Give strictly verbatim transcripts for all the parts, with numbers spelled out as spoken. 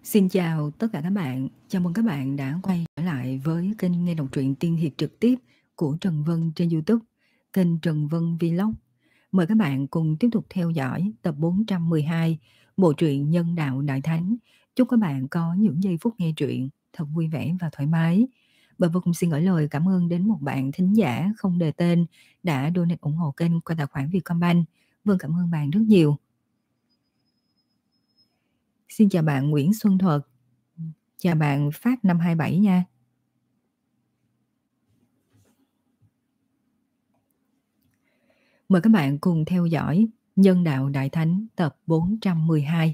Xin chào tất cả các bạn, chào mừng các bạn đã quay trở lại với kênh nghe đọc truyện tiên hiệp trực tiếp của Trần Vân trên YouTube, kênh Trần Vân Vlog. Mời các bạn cùng tiếp tục theo dõi tập bốn trăm mười hai bộ truyện Nhân Đạo Đại Thánh. Chúc các bạn có những giây phút nghe truyện thật vui vẻ và thoải mái. Và vô cùng xin gửi lời cảm ơn đến một bạn thính giả không đề tên đã donate ủng hộ kênh qua tài khoản Vietcombank. Vâng, cảm ơn bạn rất nhiều. Xin chào bạn Nguyễn Xuân Thuật. Chào bạn Phát năm hai bảy nha. Mời các bạn cùng theo dõi Nhân Đạo Đại Thánh tập bốn trăm mười hai.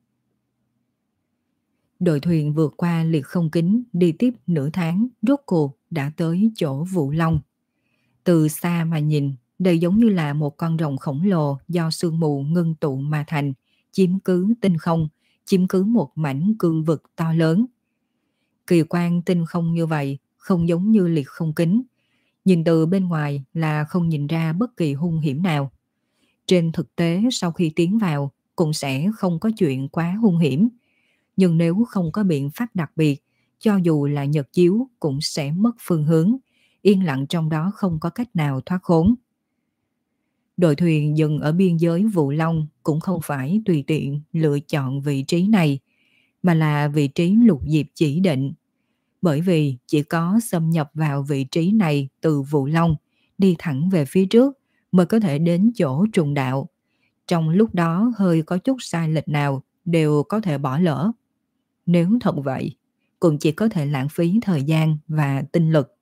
Đội thuyền vượt qua liệt không kính đi tiếp nửa tháng, rốt cuộc đã tới chỗ Vũ Long. Từ xa mà nhìn, đây giống như là một con rồng khổng lồ do sương mù ngưng tụ mà thành, chiếm cứ tinh không, chiếm cứ một mảnh cương vực to lớn. Kỳ quan tinh không như vậy, không giống như liệt không kính. Nhìn từ bên ngoài là không nhìn ra bất kỳ hung hiểm nào. Trên thực tế sau khi tiến vào cũng sẽ không có chuyện quá hung hiểm. Nhưng nếu không có biện pháp đặc biệt, cho dù là nhật chiếu cũng sẽ mất phương hướng, yên lặng trong đó không có cách nào thoát khốn. Đội thuyền dừng ở biên giới Vũ Long cũng không phải tùy tiện lựa chọn vị trí này, mà là vị trí Lục Diệp chỉ định. Bởi vì chỉ có xâm nhập vào vị trí này từ Vũ Long, đi thẳng về phía trước mới có thể đến chỗ trùng đạo. Trong lúc đó hơi có chút sai lệch nào đều có thể bỏ lỡ. Nếu thật vậy, cũng chỉ có thể lãng phí thời gian và tinh lực.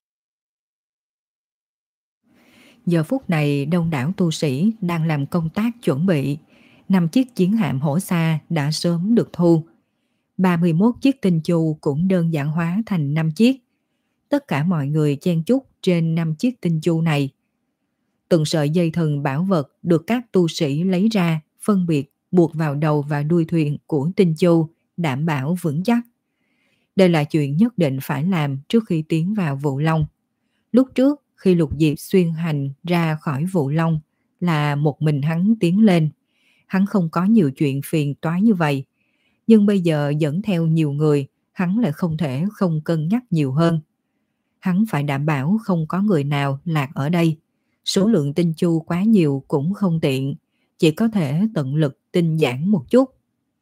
Giờ phút này đông đảo tu sĩ đang làm công tác chuẩn bị. Năm chiếc chiến hạm hổ xa đã sớm được thu. ba mươi mốt chiếc tinh chu cũng đơn giản hóa thành năm chiếc. Tất cả mọi người chen chúc trên năm chiếc tinh chu này. Từng sợi dây thừng bảo vật được các tu sĩ lấy ra, phân biệt buộc vào đầu và đuôi thuyền của tinh chu, đảm bảo vững chắc. Đây là chuyện nhất định phải làm trước khi tiến vào Vũ Long. Lúc trước khi Lục Diệp xuyên hành ra khỏi Vũ Long là một mình hắn tiến lên. Hắn không có nhiều chuyện phiền toái như vậy. Nhưng bây giờ dẫn theo nhiều người, hắn lại không thể không cân nhắc nhiều hơn. Hắn phải đảm bảo không có người nào lạc ở đây. Số lượng tinh chu quá nhiều cũng không tiện, chỉ có thể tận lực tinh giản một chút.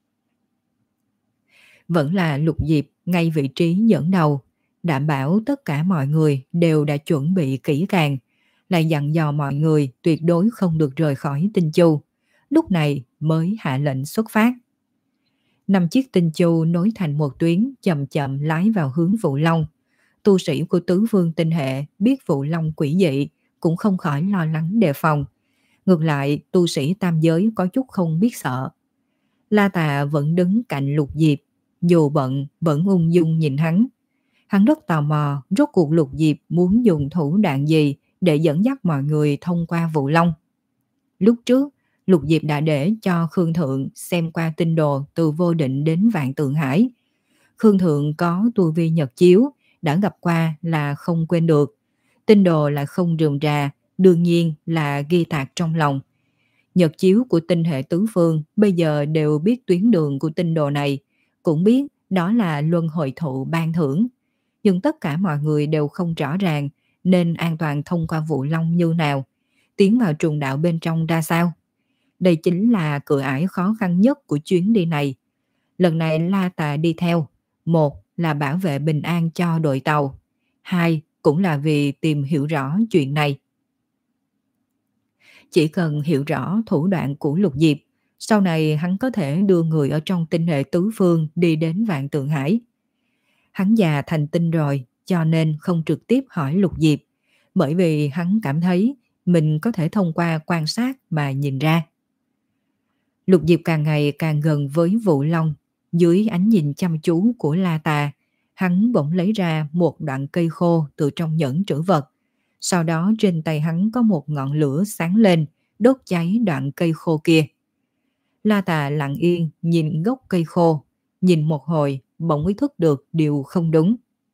Vẫn là Lục Diệp ngay vị trí dẫn đầu, đảm bảo tất cả mọi người đều đã chuẩn bị kỹ càng, lại dặn dò mọi người tuyệt đối không được rời khỏi tinh chu. Lúc này mới hạ lệnh xuất phát. Năm chiếc tinh chu nối thành một tuyến chậm chậm lái vào hướng Vũ Long. Tu sĩ của tứ phương tinh hệ biết Vũ Long quỷ dị cũng không khỏi lo lắng đề phòng. Ngược lại tu sĩ tam giới có chút không biết sợ. La Tà vẫn đứng cạnh Lục Diệp, dù bận vẫn ung dung nhìn hắn. Hắn rất tò mò rốt cuộc Lục Diệp muốn dùng thủ đoạn gì để dẫn dắt mọi người thông qua Vũ Long. Lúc trước Lục Diệp đã để cho Khương Thượng xem qua tinh đồ từ Vô Định đến Vạn Tượng Hải. Khương Thượng có tu vi nhật chiếu, đã gặp qua là không quên được. Tinh đồ là không rườm rà, đương nhiên là ghi tạc trong lòng. Nhật chiếu của tinh hệ tứ phương bây giờ đều biết tuyến đường của tinh đồ này, cũng biết đó là luân hồi thụ ban thưởng. Nhưng tất cả mọi người đều không rõ ràng nên an toàn thông qua Vũ Long như nào, tiến vào trùng đạo bên trong ra sao. Đây chính là cửa ải khó khăn nhất của chuyến đi này. Lần này La Tà đi theo, một là bảo vệ bình an cho đội tàu, hai cũng là vì tìm hiểu rõ chuyện này. Chỉ cần hiểu rõ thủ đoạn của Lục Diệp, sau này hắn có thể đưa người ở trong tinh hệ tứ phương đi đến Vạn Tượng Hải. Hắn già thành tinh rồi, cho nên không trực tiếp hỏi Lục Diệp, bởi vì hắn cảm thấy mình có thể thông qua quan sát mà nhìn ra. Lục Diệp càng ngày càng gần với Vũ Long, dưới ánh nhìn chăm chú của La Tà, hắn bỗng lấy ra một đoạn cây khô từ trong nhẫn trữ vật. Sau đó trên tay hắn có một ngọn lửa sáng lên, đốt cháy đoạn cây khô kia. La Tà lặng yên nhìn gốc cây khô, nhìn một hồi bỗng ý thức được điều không đúng.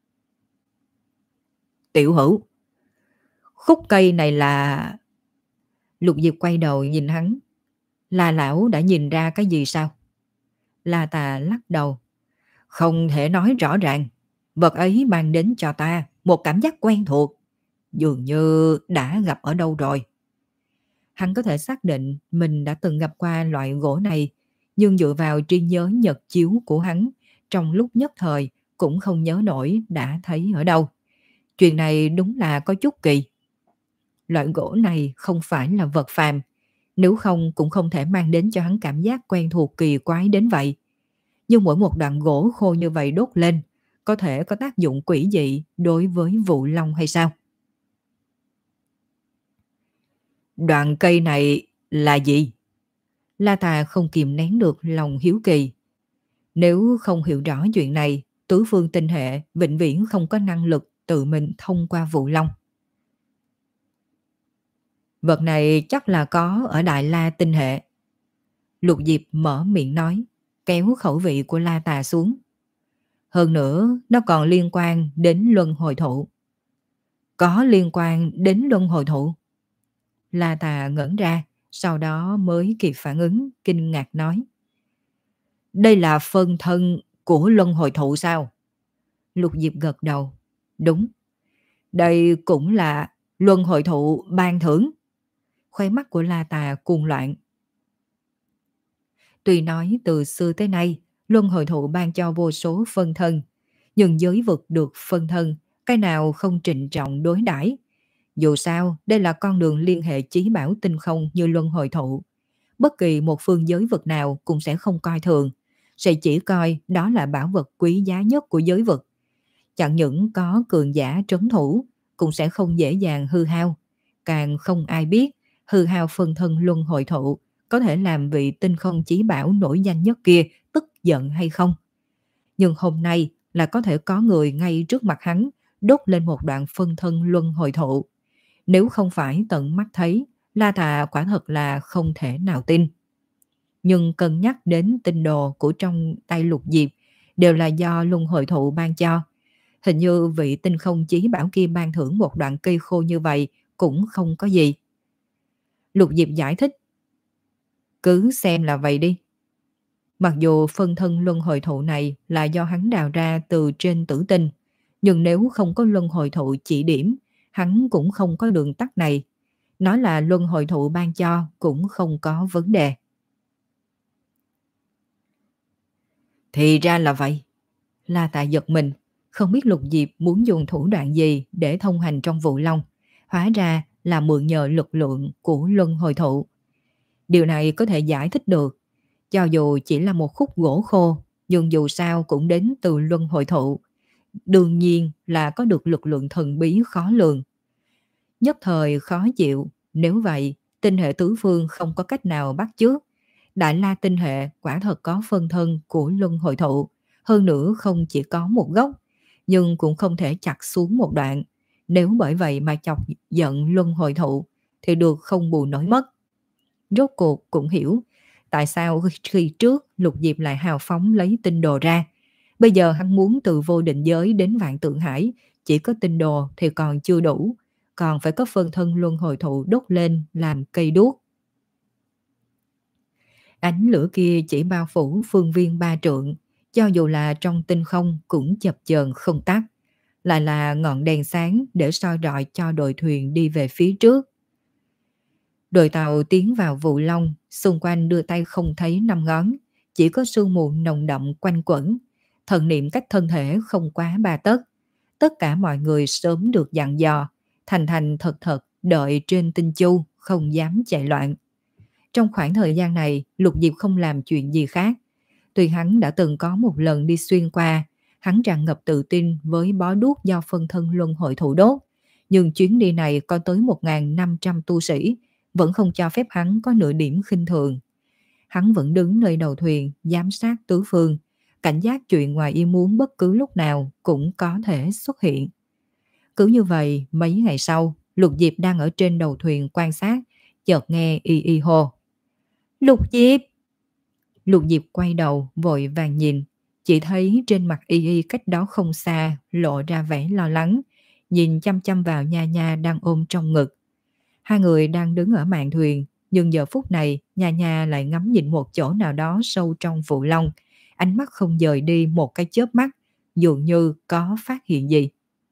Tiểu Hữu, khúc cây này là... Lục Diệp quay đầu nhìn hắn. Là lão đã nhìn ra cái gì sao? La Tà lắc đầu. Không thể nói rõ ràng. Vật ấy mang đến cho ta một cảm giác quen thuộc, dường như đã gặp ở đâu rồi. Hắn có thể xác định mình đã từng gặp qua loại gỗ này, nhưng dựa vào trí nhớ nhật chiếu của hắn, trong lúc nhất thời cũng không nhớ nổi đã thấy ở đâu. Chuyện này đúng là có chút kỳ. Loại gỗ này không phải là vật phàm, nếu không cũng không thể mang đến cho hắn cảm giác quen thuộc kỳ quái đến vậy. Nhưng mỗi một đoạn gỗ khô như vậy đốt lên, có thể có tác dụng quỷ dị đối với vụ long hay sao? Đoạn cây này là gì? La Tà không kìm nén được lòng hiếu kỳ. Nếu không hiểu rõ chuyện này, tứ phương tinh hệ vĩnh viễn không có năng lực tự mình thông qua vụ long. Vật này chắc là có ở Đại La tinh hệ. Lục Diệp mở miệng nói, kéo khẩu vị của La Tà xuống. Hơn nữa, nó còn liên quan đến luân hồi thụ. Có liên quan đến luân hồi thụ? La Tà ngẩn ra, sau đó mới kịp phản ứng, kinh ngạc nói. Đây là phân thân của luân hồi thụ sao? Lục Diệp gật đầu. Đúng. Đây cũng là luân hồi thụ ban thưởng. Khóe mắt của La Tà cuồng loạn. Tuy nói từ xưa tới nay, luân hồi thụ ban cho vô số phân thân, nhưng giới vực được phân thân, cái nào không trịnh trọng đối đãi. Dù sao, đây là con đường liên hệ chí bảo tinh không như luân hồi thụ. Bất kỳ một phương giới vực nào cũng sẽ không coi thường, sẽ chỉ coi đó là bảo vật quý giá nhất của giới vực. Chẳng những có cường giả trấn thủ, cũng sẽ không dễ dàng hư hao. Càng không ai biết, hư hao phân thân luân hồi thụ có thể làm vị tinh không chí bảo nổi danh nhất kia tức giận hay không. Nhưng hôm nay là có thể có người ngay trước mặt hắn đốt lên một đoạn phân thân luân hồi thụ. Nếu không phải tận mắt thấy, La Thà quả thật là không thể nào tin. Nhưng cân nhắc đến tinh đồ của trong tay Lục Diệp đều là do luân hồi thụ ban cho. Hình như vị tinh không chí bảo kia ban thưởng một đoạn cây khô như vậy cũng không có gì. Lục Diệp giải thích. Cứ xem là vậy đi. Mặc dù phân thân luân hồi thụ này là do hắn đào ra từ trên tử tinh, nhưng nếu không có luân hồi thụ chỉ điểm, hắn cũng không có đường tắt này. Nói là luân hồi thụ ban cho cũng không có vấn đề. Thì ra là vậy. La Tạ giật mình, không biết Lục Diệp muốn dùng thủ đoạn gì để thông hành trong vụ long. Hóa ra là mượn nhờ lực lượng của luân hồi thụ. Điều này có thể giải thích được. Cho dù chỉ là một khúc gỗ khô, nhưng dù sao cũng đến từ luân hồi thụ. Đương nhiên là có được lực lượng thần bí khó lường. Nhất thời khó chịu, nếu vậy, tinh hệ tứ phương không có cách nào bắt chước. Đại La tinh hệ quả thật có phân thân của luân hồi thụ, hơn nữa không chỉ có một gốc, nhưng cũng không thể chặt xuống một đoạn. Nếu bởi vậy mà chọc giận luân hồi thụ, thì được không bù nổi mất. Rốt cuộc cũng hiểu tại sao khi trước Lục Diệp lại hào phóng lấy tinh đồ ra. Bây giờ hắn muốn từ vô định giới đến vạn tượng hải, chỉ có tinh đồ thì còn chưa đủ, còn phải có phân thân luân hồi thụ đốt lên làm cây đuốc. Ánh lửa kia chỉ bao phủ phương viên ba trượng, cho dù là trong tinh không cũng chập chờn không tắt, lại là ngọn đèn sáng để soi rọi cho đội thuyền đi về phía trước. Đội tàu tiến vào vụ long, xung quanh đưa tay không thấy năm ngón, chỉ có sương mù nồng đậm quanh quẩn, thần niệm cách thân thể không quá ba tấc. Tất cả mọi người sớm được dặn dò, thành thành thật thật đợi trên tinh chu, không dám chạy loạn. Trong khoảng thời gian này, Lục Diệp không làm chuyện gì khác. Tuy hắn đã từng có một lần đi xuyên qua, hắn tràn ngập tự tin với bó đuốc do phân thân luân hồi thụ đốt, nhưng chuyến đi này có tới một nghìn năm trăm tu sĩ, vẫn không cho phép hắn có nửa điểm khinh thường. Hắn vẫn đứng nơi đầu thuyền, giám sát tứ phương, cảnh giác chuyện ngoài ý muốn bất cứ lúc nào cũng có thể xuất hiện. Cứ như vậy, mấy ngày sau, Lục Diệp đang ở trên đầu thuyền quan sát, chợt nghe y y hô. Lục Diệp! Lục Diệp quay đầu, vội vàng nhìn, chỉ thấy trên mặt y y cách đó không xa, lộ ra vẻ lo lắng, nhìn chăm chăm vào Nha Nha đang ôm trong ngực. Hai người đang đứng ở mạn thuyền, nhưng giờ phút này Nha Nha lại ngắm nhìn một chỗ nào đó sâu trong vụ long, ánh mắt không dời đi một cái chớp mắt, dường như có phát hiện gì.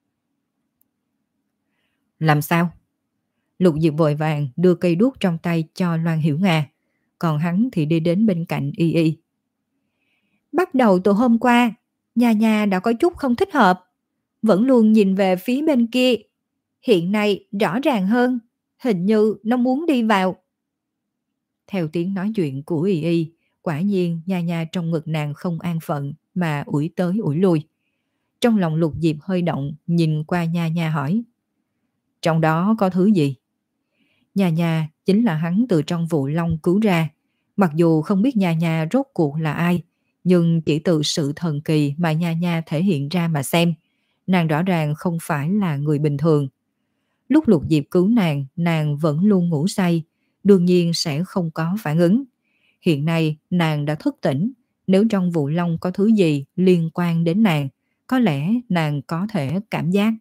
Làm sao? Lục Diệp vội vàng đưa cây đuốc trong tay cho Loan Hiểu Nga, còn hắn thì đi đến bên cạnh Y Y. Bắt đầu từ hôm qua, nhà nhà đã có chút không thích hợp, vẫn luôn nhìn về phía bên kia. Hiện nay rõ ràng hơn, hình như nó muốn đi vào. Theo tiếng nói chuyện của Y Y, quả nhiên nha nha trong ngực nàng không an phận mà ủi tới ủi lui. Trong lòng Lục Diệp hơi động, nhìn qua nha nha hỏi. Trong đó có thứ gì? Nha nha chính là hắn từ trong vụ long cứu ra. Mặc dù không biết nha nha rốt cuộc là ai, nhưng chỉ từ sự thần kỳ mà nha nha thể hiện ra mà xem, nàng rõ ràng không phải là người bình thường. Lúc Lục Diệp cứu nàng, nàng vẫn luôn ngủ say, đương nhiên sẽ không có phản ứng. Hiện nay nàng đã thức tỉnh, nếu trong vụ long có thứ gì liên quan đến nàng, có lẽ nàng có thể cảm giác.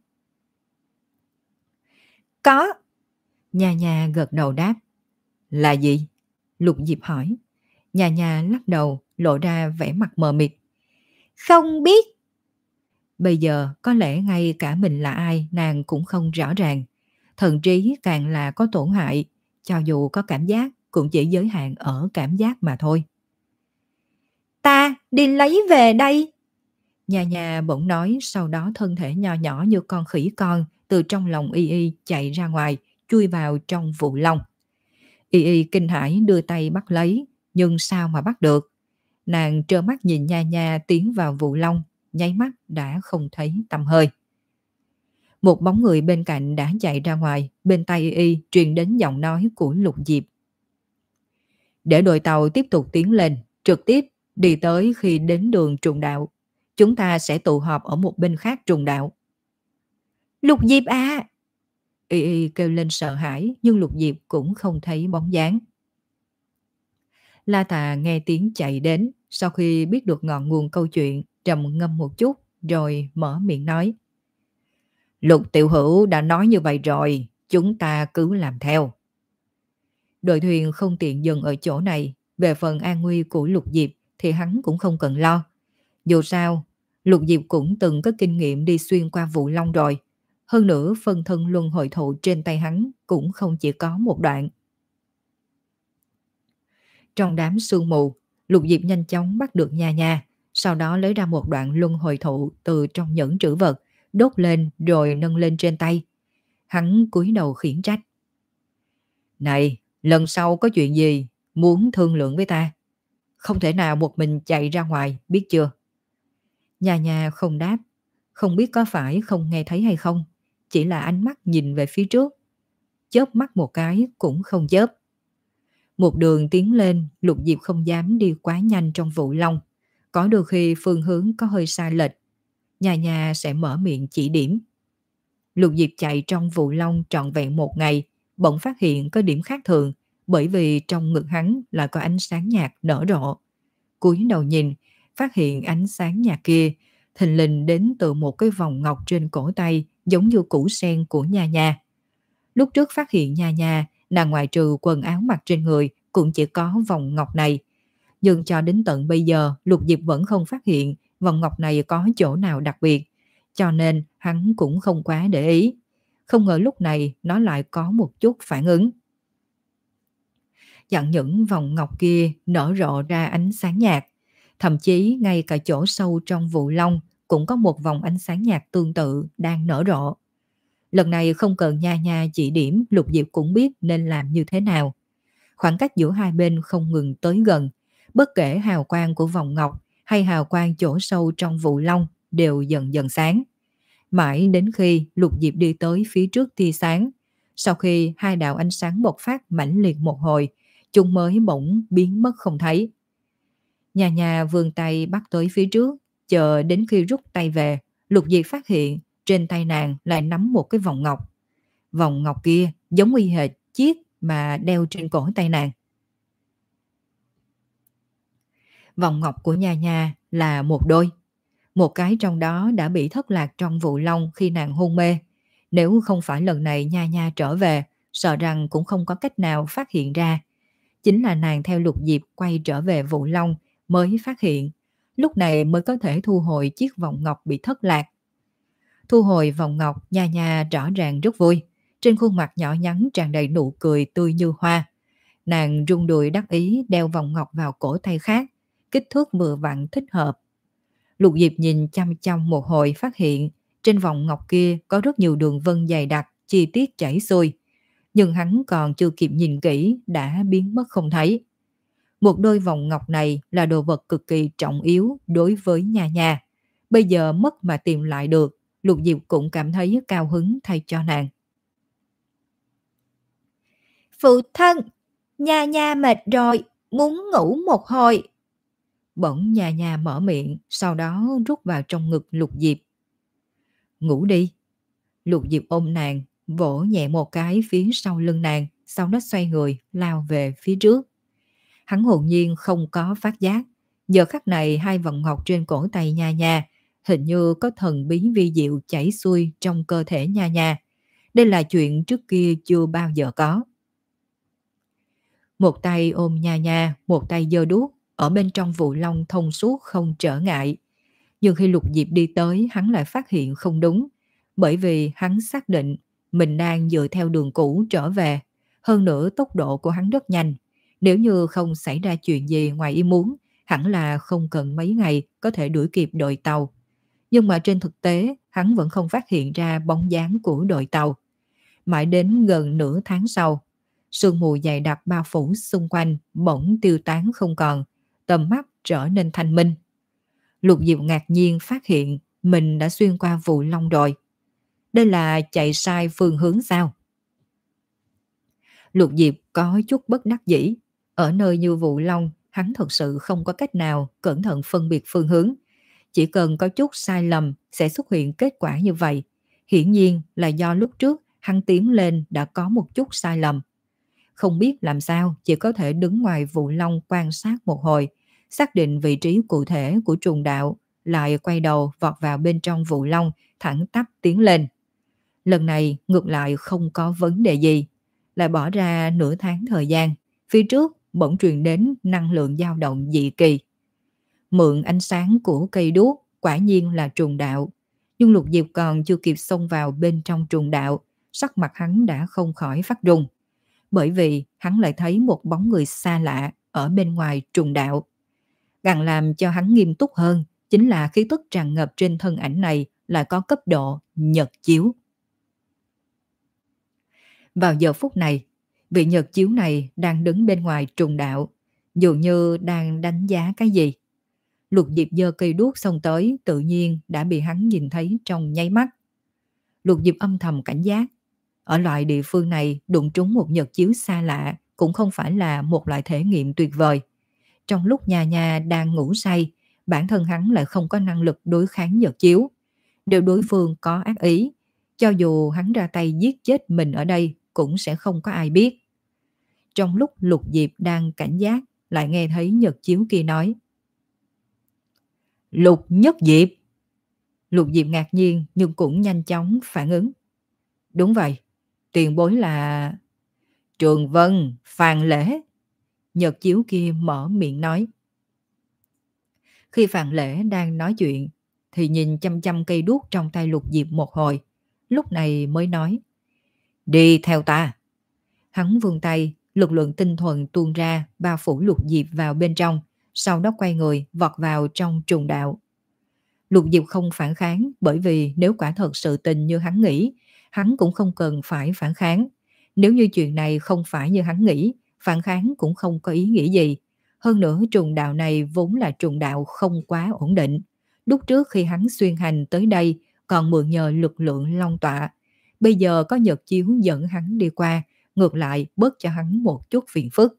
Có. Nha nha gật đầu đáp. Là gì? Lục Diệp hỏi. Nha nha lắc đầu, lộ ra vẻ mặt mờ mịt. Không biết. Bây giờ có lẽ ngay cả mình là ai nàng cũng không rõ ràng. Thần trí càng là có tổn hại, cho dù có cảm giác cũng chỉ giới hạn ở cảm giác mà thôi. Ta đi lấy về đây. Nhà nhà bỗng nói, sau đó thân thể nho nhỏ như con khỉ con từ trong lòng Y Y chạy ra ngoài, chui vào trong vụ long. Y Y kinh hãi đưa tay bắt lấy, nhưng sao mà bắt được. Nàng trơ mắt nhìn nha nha tiến vào vụ long, nháy mắt đã không thấy tăm hơi. Một bóng người bên cạnh đã chạy ra ngoài, bên tay Y Y truyền đến giọng nói của Lục Diệp. Để đội tàu tiếp tục tiến lên, trực tiếp đi tới khi đến đường trùng đạo. Chúng ta sẽ tụ họp ở một bên khác trùng đạo. Lục Diệp à! Y Y kêu lên sợ hãi, nhưng Lục Diệp cũng không thấy bóng dáng. La Tà nghe tiếng chạy đến, sau khi biết được ngọn nguồn câu chuyện, trầm ngâm một chút, rồi mở miệng nói. Lục tiểu hữu đã nói như vậy rồi, chúng ta cứ làm theo. Đội thuyền không tiện dừng ở chỗ này, về phần an nguy của Lục Diệp thì hắn cũng không cần lo. Dù sao, Lục Diệp cũng từng có kinh nghiệm đi xuyên qua vụ long rồi. Hơn nữa phân thân luân hồi thụ trên tay hắn cũng không chỉ có một đoạn. Trong đám sương mù, Lục Diệp nhanh chóng bắt được nha nha, sau đó lấy ra một đoạn luân hồi thụ từ trong nhẫn trữ vật, đốt lên rồi nâng lên trên tay. Hắn cúi đầu khiển trách. Này, lần sau có chuyện gì muốn thương lượng với ta, không thể nào một mình chạy ra ngoài, biết chưa? Nha nha không đáp, không biết có phải không nghe thấy hay không, chỉ là ánh mắt nhìn về phía trước, chớp mắt một cái cũng không chớp. Một đường tiến lên, Lục Diệp không dám đi quá nhanh trong vụ long, có đôi khi phương hướng có hơi sai lệch, nha nha sẽ mở miệng chỉ điểm. Lục Diệp chạy trong vụ long trọn vẹn một ngày, bỗng phát hiện có điểm khác thường, bởi vì trong ngực hắn lại có ánh sáng nhạt nở rộ. Cúi đầu nhìn, phát hiện ánh sáng nhạt kia thình lình đến từ một cái vòng ngọc trên cổ tay, giống như củ sen của nha nha. Lúc trước phát hiện nha nha, nàng ngoại trừ quần áo mặc trên người cũng chỉ có vòng ngọc này. Nhưng cho đến tận bây giờ, Lục Diệp vẫn không phát hiện vòng ngọc này có chỗ nào đặc biệt, cho nên hắn cũng không quá để ý. Không ngờ lúc này nó lại có một chút phản ứng. Chẳng những vòng ngọc kia nở rộ ra ánh sáng nhạt, thậm chí ngay cả chỗ sâu trong vụ long cũng có một vòng ánh sáng nhạt tương tự đang nở rộ. Lần này không cần nha nha chỉ điểm, Lục Diệp cũng biết nên làm như thế nào. Khoảng cách giữa hai bên không ngừng tới gần, bất kể hào quang của vòng ngọc hay hào quang chỗ sâu trong vụ long đều dần dần sáng. Mãi đến khi Lục Diệp đi tới phía trước tia sáng, sau khi hai đạo ánh sáng bộc phát mãnh liệt một hồi, chúng mới bỗng biến mất không thấy. Nhà nhà vươn tay bắt tới phía trước, chờ đến khi rút tay về, Lục Diệp phát hiện trên tay nàng lại nắm một cái vòng ngọc. Vòng ngọc kia giống y hệt chiếc mà đeo trên cổ tay nàng. Vòng ngọc của Nha Nha là một đôi. Một cái trong đó đã bị thất lạc trong vụ long khi nàng hôn mê. Nếu không phải lần này Nha Nha trở về, sợ rằng cũng không có cách nào phát hiện ra. Chính là nàng theo Lục Diệp quay trở về vụ long mới phát hiện. lúc này mới có thể thu hồi chiếc vòng ngọc bị thất lạc. Thu hồi vòng ngọc, Nha Nha rõ ràng rất vui. Trên khuôn mặt nhỏ nhắn tràn đầy nụ cười tươi như hoa. Nàng rung đùi đắc ý đeo vòng ngọc vào cổ tay khác, kích thước vừa vặn thích hợp. Lục Diệp nhìn chăm chăm một hồi phát hiện trên vòng ngọc kia có rất nhiều đường vân dày đặc, chi tiết chảy xuôi. Nhưng hắn còn chưa kịp nhìn kỹ đã biến mất không thấy. Một đôi vòng ngọc này là đồ vật cực kỳ trọng yếu đối với Nha Nha. Bây giờ mất mà tìm lại được, Lục Diệp cũng cảm thấy cao hứng thay cho nàng. Phụ thân, Nha Nha mệt rồi, muốn ngủ một hồi. Bỗng Nha Nha mở miệng, sau đó rút vào trong ngực Lục Diệp. Ngủ đi. Lục Diệp ôm nàng, vỗ nhẹ một cái phía sau lưng nàng, sau đó xoay người, lao về phía trước. Hắn hồn nhiên không có phát giác. Giờ khắc này hai vòng ngọc trên cổ tay Nha Nha hình như có thần bí vi diệu chảy xuôi trong cơ thể Nha Nha. Đây là chuyện trước kia chưa bao giờ có. Một tay ôm Nha Nha, một tay giơ đuốc, ở bên trong vụ long thông suốt không trở ngại. Nhưng khi Lục Diệp đi tới, hắn lại phát hiện không đúng, bởi vì hắn xác định mình đang dựa theo đường cũ trở về. Hơn nữa tốc độ của hắn rất nhanh. Nếu như không xảy ra chuyện gì ngoài ý muốn, hẳn là không cần mấy ngày có thể đuổi kịp đội tàu. Nhưng mà trên thực tế, hắn vẫn không phát hiện ra bóng dáng của đội tàu. Mãi đến gần nửa tháng sau, sương mù dày đặc bao phủ xung quanh bỗng tiêu tán không còn, tầm mắt trở nên thanh minh. Lục Diệp ngạc nhiên phát hiện mình đã xuyên qua vụ long rồi. Đây là chạy sai phương hướng sao? Lục Diệp có chút bất đắc dĩ. Ở nơi như vụ long, hắn thật sự không có cách nào cẩn thận phân biệt phương hướng. Chỉ cần có chút sai lầm sẽ xuất hiện kết quả như vậy. Hiển nhiên là do lúc trước hắn tiến lên đã có một chút sai lầm. Không biết làm sao, chỉ có thể đứng ngoài vụ long quan sát một hồi, xác định vị trí cụ thể của trùng đạo, lại quay đầu vọt vào bên trong vụ long, thẳng tắp tiến lên. Lần này ngược lại không có vấn đề gì, lại bỏ ra nửa tháng thời gian, phía trước bỗng truyền đến năng lượng dao động dị kỳ. Mượn ánh sáng của cây đuốc, quả nhiên là trùng đạo. Nhưng Lục Diệp còn chưa kịp xông vào bên trong trùng đạo, sắc mặt hắn đã không khỏi phát run. Bởi vì hắn lại thấy một bóng người xa lạ ở bên ngoài trùng đạo. Càng làm cho hắn nghiêm túc hơn chính là khí tức tràn ngập trên thân ảnh này lại có cấp độ nhật chiếu. Vào giờ phút này, vị nhật chiếu này đang đứng bên ngoài trùng đạo, dường như đang đánh giá cái gì. Lục Diệp giơ cây đuốc xông tới, tự nhiên đã bị hắn nhìn thấy trong nháy mắt. Lục Diệp âm thầm cảnh giác. Ở loại địa phương này, đụng trúng một nhật chiếu xa lạ cũng không phải là một loại thể nghiệm tuyệt vời. Trong lúc Nha Nha đang ngủ say, bản thân hắn lại không có năng lực đối kháng nhật chiếu. Nếu đối phương có ác ý, cho dù hắn ra tay giết chết mình ở đây cũng sẽ không có ai biết. Trong lúc Lục Diệp đang cảnh giác, lại nghe thấy nhật chiếu kia nói: Lục Nhất Diệp. Lục Diệp ngạc nhiên nhưng cũng nhanh chóng phản ứng. Đúng vậy, tiền bối là Trường Vân, Phàn Lễ. Nhật chiếu kia mở miệng nói. Khi Phàn Lễ đang nói chuyện thì nhìn chăm chăm cây đuốc trong tay Lục Diệp một hồi, lúc này mới nói: Đi theo ta. Hắn vươn tay, lực lượng tinh thuần tuôn ra bao phủ Lục Diệp vào bên trong, sau đó quay người vọt vào trong trùng đạo. Lục Diệp không phản kháng, bởi vì nếu quả thật sự tình như hắn nghĩ, hắn cũng không cần phải phản kháng. Nếu như chuyện này không phải như hắn nghĩ, phản kháng cũng không có ý nghĩa gì. Hơn nữa trùng đạo này vốn là trùng đạo không quá ổn định. Lúc trước khi hắn xuyên hành tới đây còn mượn nhờ lực lượng long tọa. Bây giờ có nhật chiếu dẫn hắn đi qua, ngược lại bớt cho hắn một chút phiền phức.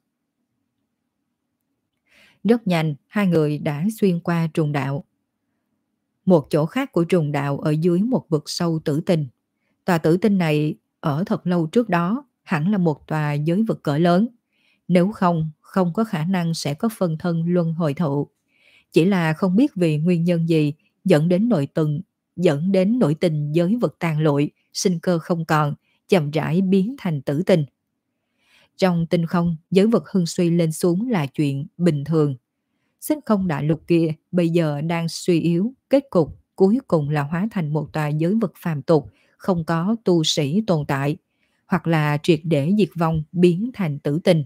Rất nhanh, hai người đã xuyên qua trùng đạo. Một chỗ khác của trùng đạo ở dưới một vực sâu tử tinh. Tòa tử tinh này ở thật lâu trước đó, hẳn là một tòa giới vực cỡ lớn. Nếu không, không có khả năng sẽ có phân thân luân hồi thụ. Chỉ là không biết vì nguyên nhân gì dẫn đến nội từng, dẫn đến nội tình giới vực tàn lụi, sinh cơ không còn, chậm rãi biến thành tử tinh. Trong tinh không, giới vực hưng suy lên xuống là chuyện bình thường. Xích không đại lục kia bây giờ đang suy yếu, kết cục cuối cùng là hóa thành một tòa giới vực phàm tục, không có tu sĩ tồn tại, hoặc là triệt để diệt vong biến thành tử tình.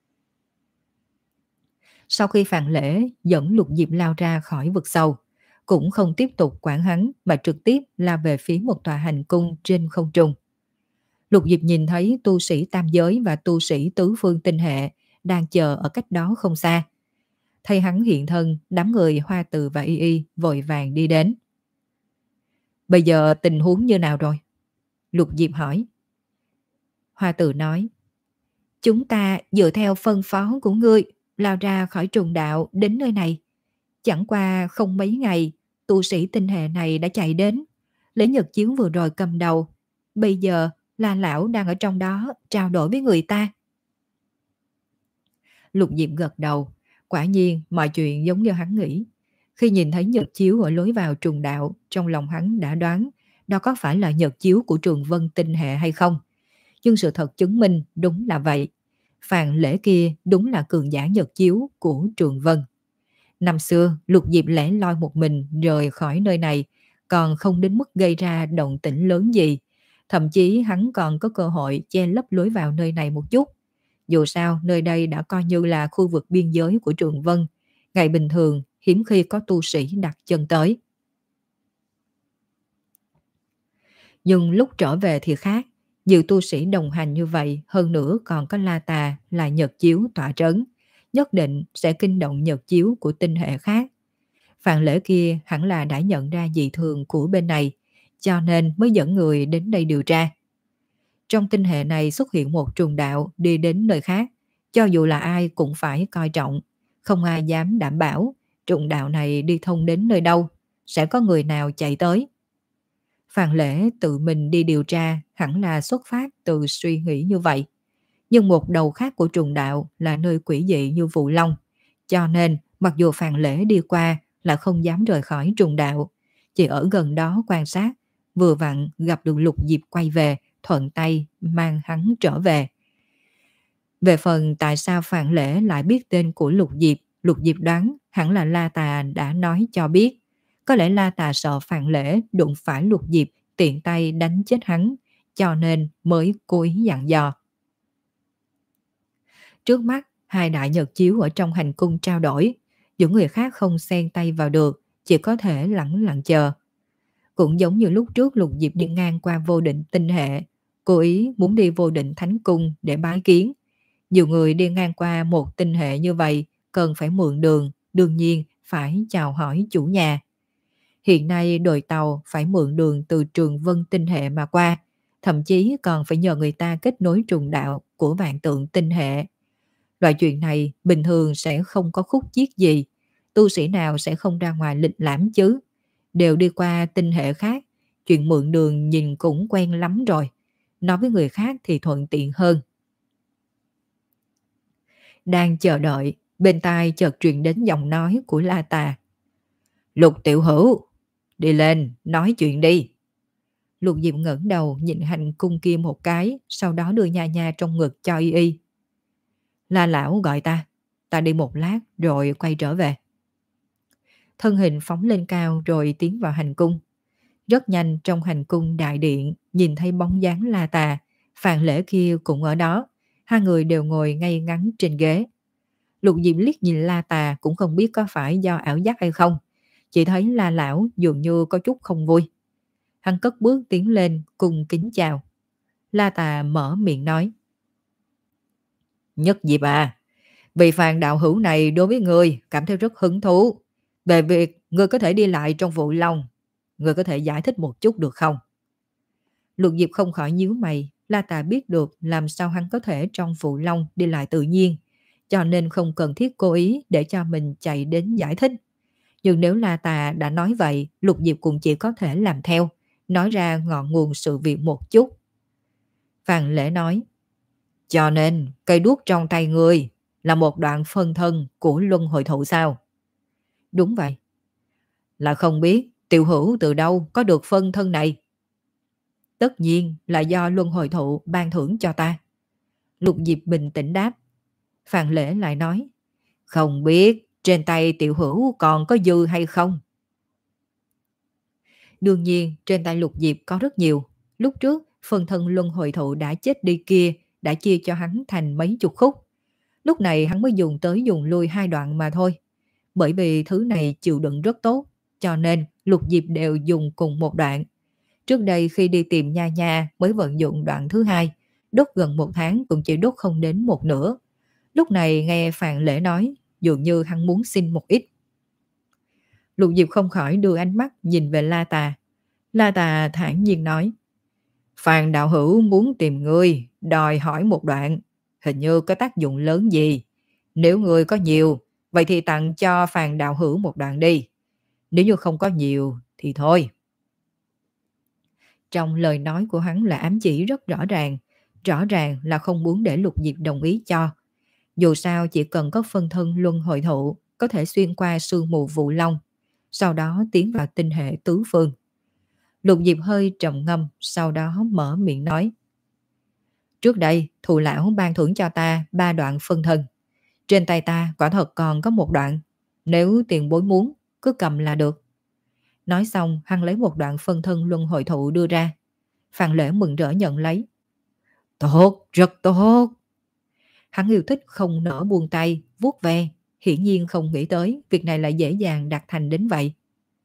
Sau khi Phàn Lễ dẫn Lục Diệp lao ra khỏi vực sâu, cũng không tiếp tục quản hắn mà trực tiếp lao về phía một tòa hành cung trên không trung. Lục Diệp nhìn thấy tu sĩ tam giới và tu sĩ tứ phương tinh hệ đang chờ ở cách đó không xa. Thấy hắn hiện thân, đám người Hoa Từ và Y Y vội vàng đi đến. Bây giờ tình huống như nào rồi? Lục Diệp hỏi. Hoa Từ nói, chúng ta dựa theo phân phó của ngươi lao ra khỏi trùng đạo đến nơi này. Chẳng qua không mấy ngày, tu sĩ tinh hệ này đã chạy đến, lấy nhật chiếu vừa rồi cầm đầu. Bây giờ là lão đang ở trong đó trao đổi với người ta. Lục Diệp gật đầu, quả nhiên mọi chuyện giống như hắn nghĩ. Khi nhìn thấy nhật chiếu ở lối vào trùng đạo, trong lòng hắn đã đoán đó có phải là nhật chiếu của Trường Vân tinh hệ hay không. Nhưng sự thật chứng minh đúng là vậy. Phàn Lễ kia đúng là cường giả nhật chiếu của Trường Vân. Năm xưa, Lục Diệp lẻ loi một mình rời khỏi nơi này, còn không đến mức gây ra động tĩnh lớn gì. Thậm chí hắn còn có cơ hội che lấp lối vào nơi này một chút. Dù sao, nơi đây đã coi như là khu vực biên giới của Trường Vân. Ngày bình thường, hiếm khi có tu sĩ đặt chân tới. Nhưng lúc trở về thì khác. Nhiều tu sĩ đồng hành như vậy, hơn nữa còn có La Tà là nhật chiếu tọa trấn, nhất định sẽ kinh động nhật chiếu của tinh hệ khác. Phàn Lễ kia hẳn là đã nhận ra dị thường của bên này, cho nên mới dẫn người đến đây điều tra. Trong tinh hệ này xuất hiện một trùng đạo đi đến nơi khác, cho dù là ai cũng phải coi trọng, không ai dám đảm bảo trùng đạo này đi thông đến nơi đâu, sẽ có người nào chạy tới. Phàn Lễ tự mình đi điều tra hẳn là xuất phát từ suy nghĩ như vậy. Nhưng một đầu khác của trùng đạo là nơi quỷ dị như Vụ Long, cho nên mặc dù Phàn Lễ đi qua là không dám rời khỏi trùng đạo, chỉ ở gần đó quan sát, vừa vặn gặp được Lục Diệp quay về, thuận tay mang hắn trở về. Về phần tại sao Phàn Lễ lại biết tên của Lục Diệp, Lục Diệp đoán hẳn là La Tà đã nói cho biết. Có lẽ La Tà sợ Phàn Lễ đụng phải Lục Diệp tiện tay đánh chết hắn, cho nên mới cố ý dặn dò. Trước mắt, hai đại nhật chiếu ở trong hành cung trao đổi, những người khác không xen tay vào được, chỉ có thể lẳng lặng chờ. Cũng giống như lúc trước Lục Diệp đi ngang qua Vô Định tinh hệ, cố ý muốn đi Vô Định Thánh Cung để bái kiến. Nhiều người đi ngang qua một tinh hệ như vậy, cần phải mượn đường, đương nhiên phải chào hỏi chủ nhà. Hiện nay đội tàu phải mượn đường từ Trường Vân tinh hệ mà qua, thậm chí còn phải nhờ người ta kết nối trùng đạo của Vạn Tượng tinh hệ. Loại chuyện này bình thường sẽ không có khúc chiết gì, tu sĩ nào sẽ không ra ngoài lịch lãm chứ, đều đi qua tinh hệ khác, chuyện mượn đường nhìn cũng quen lắm rồi, nói với người khác thì thuận tiện hơn. Đang chờ đợi, bên tai chợt truyền đến giọng nói của La Tà. Lục tiểu hữu, đi lên, nói chuyện đi. Lục Diệp ngẩng đầu nhìn hành cung kia một cái, sau đó đưa nha nha trong ngực cho Y Y. La lão gọi ta, ta đi một lát rồi quay trở về. Thân hình phóng lên cao rồi tiến vào hành cung. Rất nhanh trong hành cung đại điện, nhìn thấy bóng dáng La Tà, Phàn Lễ kia cũng ở đó, hai người đều ngồi ngay ngắn trên ghế. Lục Diệp liếc nhìn La Tà cũng không biết có phải do ảo giác hay không, chỉ thấy La lão dường như có chút không vui. Hắn cất bước tiến lên cùng kính chào. La Tà mở miệng nói. Nhất Diệp à, vị Phàn đạo hữu này đối với ngươi cảm thấy rất hứng thú. Về việc ngươi có thể đi lại trong Vụ Long, ngươi có thể giải thích một chút được không? Lục Diệp không khỏi nhíu mày, La Tà biết được làm sao hắn có thể trong Vụ Long đi lại tự nhiên, cho nên không cần thiết cố ý để cho mình chạy đến giải thích. Nhưng nếu La Tà đã nói vậy, Lục Diệp cũng chỉ có thể làm theo, nói ra ngọn nguồn sự việc một chút. Phàn Lễ nói, cho nên cây đuốc trong tay ngươi là một đoạn phân thân của luân hồi thụ sao? Đúng vậy. Là không biết tiểu hữu từ đâu có được phân thân này? Tất nhiên là do luân hồi thụ ban thưởng cho ta. Lục Diệp bình tĩnh đáp. Phàn Lễ lại nói, không biết, Trên tay tiểu hữu còn có dư hay không? Đương nhiên, trên tay Lục Diệp có rất nhiều. Lúc trước, phần thân luân hồi thụ đã chết đi kia đã chia cho hắn thành mấy chục khúc. Lúc này hắn mới dùng tới dùng lui hai đoạn mà thôi. Bởi vì thứ này chịu đựng rất tốt, cho nên Lục Diệp đều dùng cùng một đoạn. Trước đây khi đi tìm Nha Nha mới vận dụng đoạn thứ hai, đốt gần một tháng cũng chỉ đốt không đến một nửa. Lúc này nghe Phàn Lễ nói, dường như hắn muốn xin một ít. Lục Diệp không khỏi đưa ánh mắt nhìn về La Tà. La Tà thản nhiên nói, Phàn đạo hữu muốn tìm ngươi, đòi hỏi một đoạn, hình như có tác dụng lớn gì. Nếu ngươi có nhiều, vậy thì tặng cho Phàn đạo hữu một đoạn đi. Nếu như không có nhiều, thì thôi. Trong lời nói của hắn là ám chỉ rất rõ ràng, rõ ràng là không muốn để Lục Diệp đồng ý cho. Dù sao chỉ cần có phân thân luân hồi thụ, có thể xuyên qua sương mù vụ long, sau đó tiến vào tinh hệ tứ phương. Lục Diệp hơi trầm ngâm, sau đó mở miệng nói. Trước đây, thù lão ban thưởng cho ta ba đoạn phân thân. Trên tay ta quả thật còn có một đoạn. Nếu tiền bối muốn, cứ cầm là được. Nói xong, hắn lấy một đoạn phân thân luân hồi thụ đưa ra. Phàn Lễ mừng rỡ nhận lấy. Tốt, rất tốt. Hắn yêu thích không nỡ buông tay, vuốt ve. Hiển nhiên không nghĩ tới việc này lại dễ dàng đạt thành đến vậy.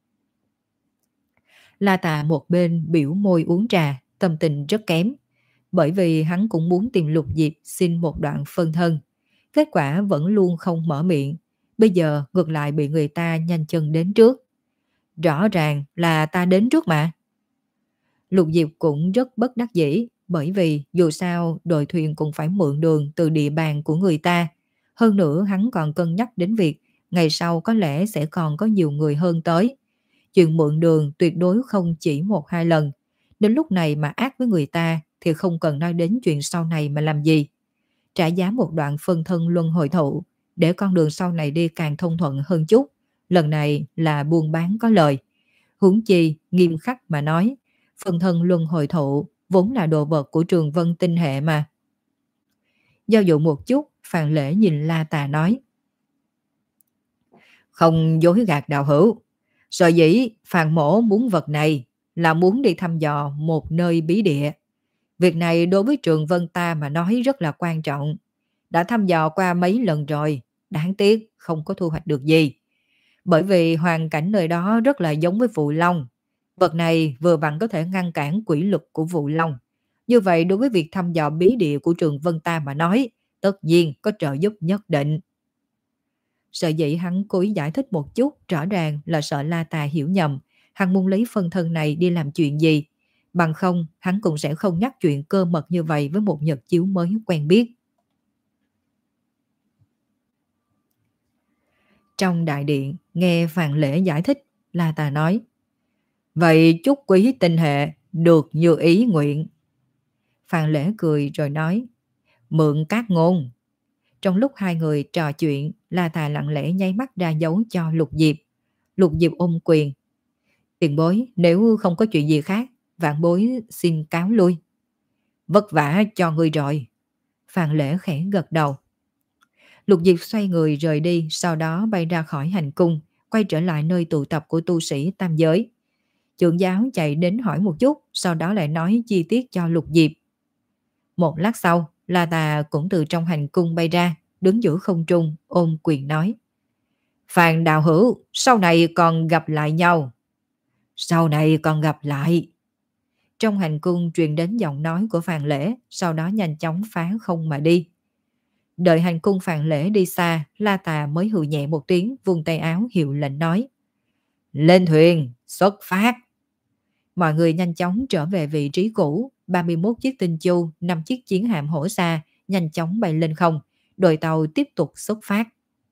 La Tà một bên biểu môi uống trà, tâm tình rất kém. Bởi vì hắn cũng muốn tìm Lục Diệp xin một đoạn phân thân. Kết quả vẫn luôn không mở miệng. Bây giờ ngược lại bị người ta nhanh chân đến trước. Rõ ràng là ta đến trước mà. Lục Diệp cũng rất bất đắc dĩ. Bởi vì dù sao đội thuyền cũng phải mượn đường từ địa bàn của người ta. Hơn nữa hắn còn cân nhắc đến việc ngày sau có lẽ sẽ còn có nhiều người hơn tới. Chuyện mượn đường tuyệt đối không chỉ một hai lần. Đến lúc này mà ác với người ta thì không cần nói đến chuyện sau này mà làm gì. Trả giá một đoạn phân thân luân hồi thụ để con đường sau này đi càng thông thuận hơn chút. Lần này là buôn bán có lời. Huống chi nghiêm khắc mà nói, phân thân luân hồi thụ vốn là đồ vật của Trường Vân tinh hệ mà. Do dự một chút, Phàn Lễ nhìn La Tà nói. Không dối gạt đạo hữu. Sở dĩ Phàn mổ muốn vật này là muốn đi thăm dò một nơi bí địa. Việc này đối với Trường Vân ta mà nói rất là quan trọng. Đã thăm dò qua mấy lần rồi, đáng tiếc không có thu hoạch được gì. Bởi vì hoàn cảnh nơi đó rất là giống với Vụ Long. Vật này vừa vặn có thể ngăn cản quỷ lực của Vụ Long. Như vậy đối với việc thăm dò bí địa của Trường Vân ta mà nói, tất nhiên có trợ giúp nhất định. Sợ dĩ hắn cố ý giải thích một chút, rõ ràng là sợ La Tà hiểu nhầm. Hắn muốn lấy phân thân này đi làm chuyện gì. Bằng không, hắn cũng sẽ không nhắc chuyện cơ mật như vậy với một nhật chiếu mới quen biết. Trong đại điện, nghe Phàn Lễ giải thích, La Tà nói. Vậy chúc quý tinh hệ được như ý nguyện. Phàn Lễ cười rồi nói. Mượn cát ngôn. Trong lúc hai người trò chuyện, La Tà lặng lẽ nháy mắt ra dấu cho Lục Diệp. Lục Diệp ôm quyền. Tiền bối, nếu không có chuyện gì khác, vạn bối xin cáo lui. Vất vả cho ngươi rồi. Phàn Lễ khẽ gật đầu. Lục Diệp xoay người rời đi, sau đó bay ra khỏi hành cung, quay trở lại nơi tụ tập của tu sĩ tam giới. Trưởng giáo chạy đến hỏi một chút, sau đó lại nói chi tiết cho Lục Diệp. Một lát sau, La Tà cũng từ trong hành cung bay ra, đứng giữa không trung, ôm quyền nói. Phàn đạo hữu, sau này còn gặp lại nhau. Sau này còn gặp lại. Trong hành cung truyền đến giọng nói của Phàn Lễ, sau đó nhanh chóng phá không mà đi. Đợi hành cung Phàn Lễ đi xa, La Tà mới hừ nhẹ một tiếng, vung tay áo hiệu lệnh nói. Lên thuyền, xuất phát. Mọi người nhanh chóng trở về vị trí cũ, ba mươi mốt chiếc tinh chu, năm chiếc chiến hạm hổ xa, nhanh chóng bay lên không, đội tàu tiếp tục xuất phát.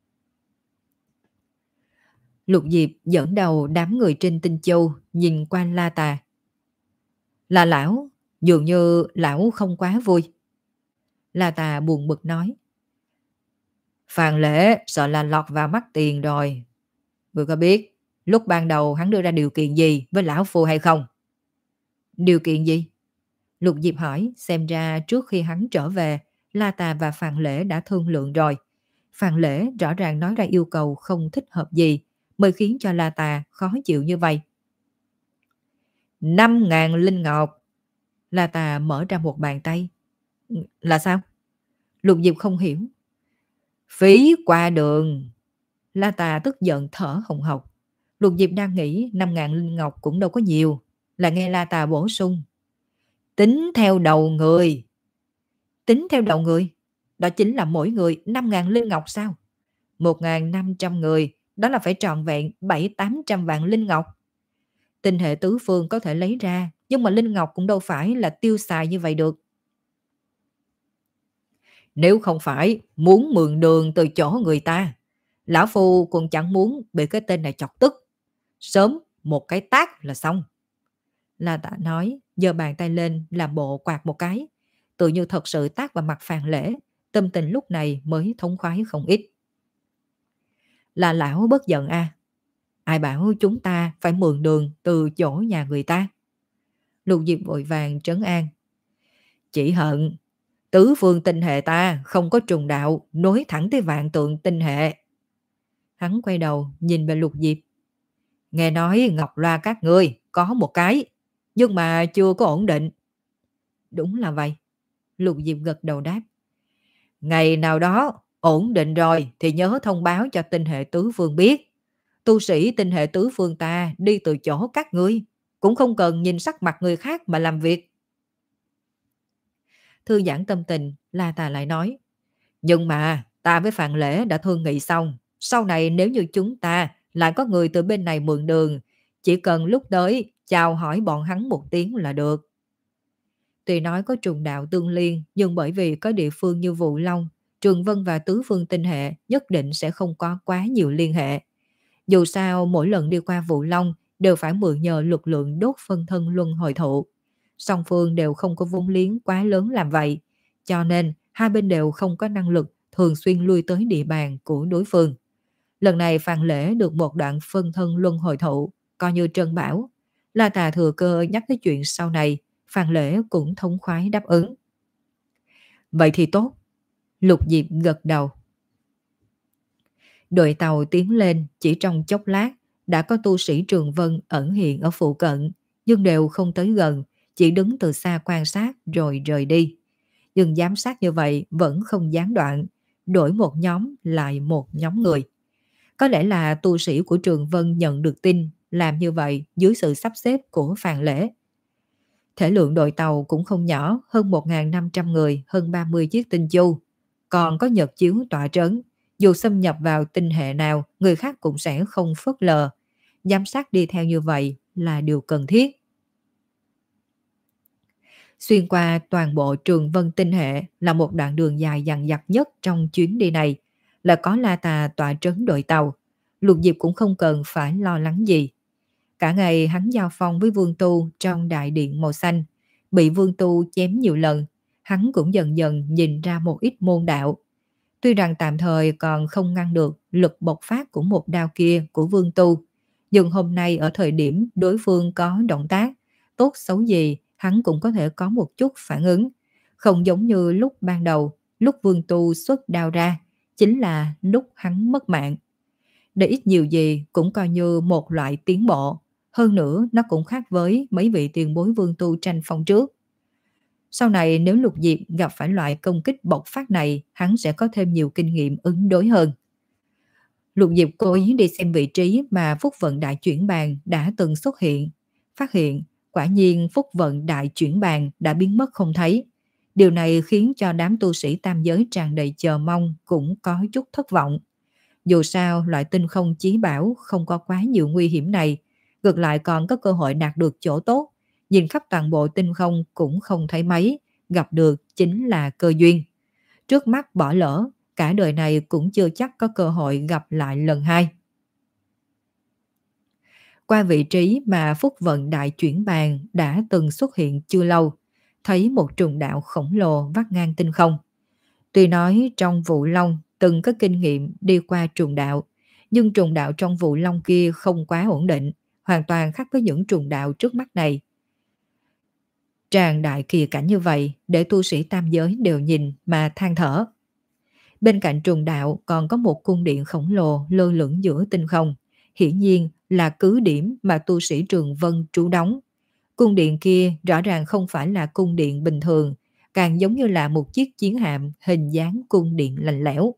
Lục Diệp dẫn đầu đám người trên tinh chu, nhìn qua La Tà. Là lão, dường như lão không quá vui. La Tà buồn bực nói. Phàn Lễ sợ là lọt vào mắt tiền rồi. Ngươi có biết lúc ban đầu hắn đưa ra điều kiện gì với lão phu hay không? Điều kiện gì? Lục Diệp hỏi, xem ra trước khi hắn trở về, La Tà và Phàn Lễ đã thương lượng rồi. Phan Lễ rõ ràng nói ra yêu cầu không thích hợp gì mới khiến cho La Tà khó chịu như vậy. Năm ngàn linh ngọc. La Tà mở ra một bàn tay. Là sao? Lục Diệp không hiểu. Phí qua đường. La Tà tức giận thở hồng hộc. Lục Diệp đang nghĩ năm ngàn linh ngọc cũng đâu có nhiều. Là nghe La Tà bổ sung. Tính theo đầu người. Tính theo đầu người? Đó chính là mỗi người năm ngàn linh ngọc sao? một nghìn năm trăm người, đó là phải trọn vẹn bảy tám trăm vạn linh ngọc. Tinh hệ tứ phương có thể lấy ra, nhưng mà linh ngọc cũng đâu phải là tiêu xài như vậy được. Nếu không phải muốn mượn đường từ chỗ người ta, lão phu còn chẳng muốn bị cái tên này chọc tức. Sớm một cái tát là xong. La Tạ nói, giơ bàn tay lên làm bộ quạt một cái, tự như thật sự tát vào mặt Phan Lễ. Tâm tình lúc này mới thống khoái không ít. Là lão bất giận à? Ai bảo chúng ta phải mượn đường từ chỗ nhà người ta? Lục Diệp vội vàng trấn an. Chỉ hận tứ phương tinh hệ ta không có trùng đạo nối thẳng tới vạn tượng tinh hệ. Hắn quay đầu nhìn về Lục Diệp. Nghe nói Ngọc Loa các ngươi có một cái, nhưng mà chưa có ổn định. Đúng là vậy. Lục Diệp gật đầu đáp. Ngày nào đó ổn định rồi thì nhớ thông báo cho tinh hệ tứ phương biết. Tu sĩ tinh hệ tứ phương ta đi từ chỗ các ngươi, cũng không cần nhìn sắc mặt người khác mà làm việc. Thư giãn tâm tình, La Tà lại nói. Nhưng mà ta với Phan Lễ đã thương nghị xong, sau này nếu như chúng ta lại có người từ bên này mượn đường, chỉ cần lúc tới chào hỏi bọn hắn một tiếng là được. Tuy nói có trùng đạo tương liên, nhưng bởi vì có địa phương như Vũ Long, Trường Vân và tứ phương tinh hệ nhất định sẽ không có quá nhiều liên hệ. Dù sao mỗi lần đi qua Vũ Long đều phải mượn nhờ lực lượng đốt phân thân luân hồi thụ. Song phương đều không có vốn liếng quá lớn làm vậy, cho nên hai bên đều không có năng lực thường xuyên lui tới địa bàn của đối phương. Lần này Phan Lễ được một đoạn phân thân luân hồi thụ, coi như trân bảo. La Tà thừa cơ nhắc tới chuyện sau này, Phan Lễ cũng thống khoái đáp ứng. Vậy thì tốt. Lục Diệp gật đầu. Đội tàu tiến lên chỉ trong chốc lát, đã có tu sĩ Trường Vân ẩn hiện ở phụ cận, nhưng đều không tới gần, chỉ đứng từ xa quan sát rồi rời đi. Nhưng giám sát như vậy vẫn không gián đoạn, đổi một nhóm lại một nhóm người. Có lẽ là tu sĩ của Trường Vân nhận được tin, làm như vậy dưới sự sắp xếp của Phan Lễ. Thể lượng đội tàu cũng không nhỏ, hơn một nghìn năm trăm người, hơn ba mươi chiếc tinh chu. Còn có nhật chiếu tọa trấn, dù xâm nhập vào tinh hệ nào, người khác cũng sẽ không phớt lờ. Giám sát đi theo như vậy là điều cần thiết. Xuyên qua toàn bộ Trường Vân tinh hệ là một đoạn đường dài dằng dặc nhất trong chuyến đi này, là có La Tà tọa trấn đội tàu. Lục Diệp cũng không cần phải lo lắng gì. Cả ngày hắn giao phong với Vương Tu trong đại điện màu xanh, bị Vương Tu chém nhiều lần, hắn cũng dần dần nhìn ra một ít môn đạo. Tuy rằng tạm thời còn không ngăn được lực bộc phát của một đao kia của Vương Tu, nhưng hôm nay ở thời điểm đối phương có động tác, tốt xấu gì hắn cũng có thể có một chút phản ứng, không giống như lúc ban đầu, lúc Vương Tu xuất đao ra, chính là lúc hắn mất mạng. Để ít nhiều gì cũng coi như một loại tiến bộ, hơn nữa nó cũng khác với mấy vị tiền bối Vương Tu tranh phong trước. Sau này nếu Lục Diệp gặp phải loại công kích bộc phát này, hắn sẽ có thêm nhiều kinh nghiệm ứng đối hơn. Lục Diệp cố ý đi xem vị trí mà Phúc Vận Đại Chuyển Bàn đã từng xuất hiện, phát hiện quả nhiên Phúc Vận Đại Chuyển Bàn đã biến mất không thấy. Điều này khiến cho đám tu sĩ tam giới tràn đầy chờ mong, cũng có chút thất vọng. Dù sao loại tinh không chí bảo không có quá nhiều nguy hiểm này, ngược lại còn có cơ hội đạt được chỗ tốt. Nhìn khắp toàn bộ tinh không cũng không thấy mấy, gặp được chính là cơ duyên. Trước mắt bỏ lỡ, cả đời này cũng chưa chắc có cơ hội gặp lại lần hai. Qua vị trí mà Phúc Vận Đại Chuyển Bàn đã từng xuất hiện chưa lâu, thấy một trùng đạo khổng lồ vắt ngang tinh không. Tuy nói trong Vũ Long từng có kinh nghiệm đi qua trùng đạo, nhưng trùng đạo trong Vũ Long kia không quá ổn định, hoàn toàn khác với những trùng đạo trước mắt này. Tràn đại kỳ cảnh như vậy để tu sĩ tam giới đều nhìn mà than thở. Bên cạnh trùng đạo còn có một cung điện khổng lồ lơ lửng giữa tinh không, hiển nhiên là cứ điểm mà tu sĩ Trường Vân trú đóng. Cung điện kia rõ ràng không phải là cung điện bình thường, càng giống như là một chiếc chiến hạm hình dáng cung điện lạnh lẽo.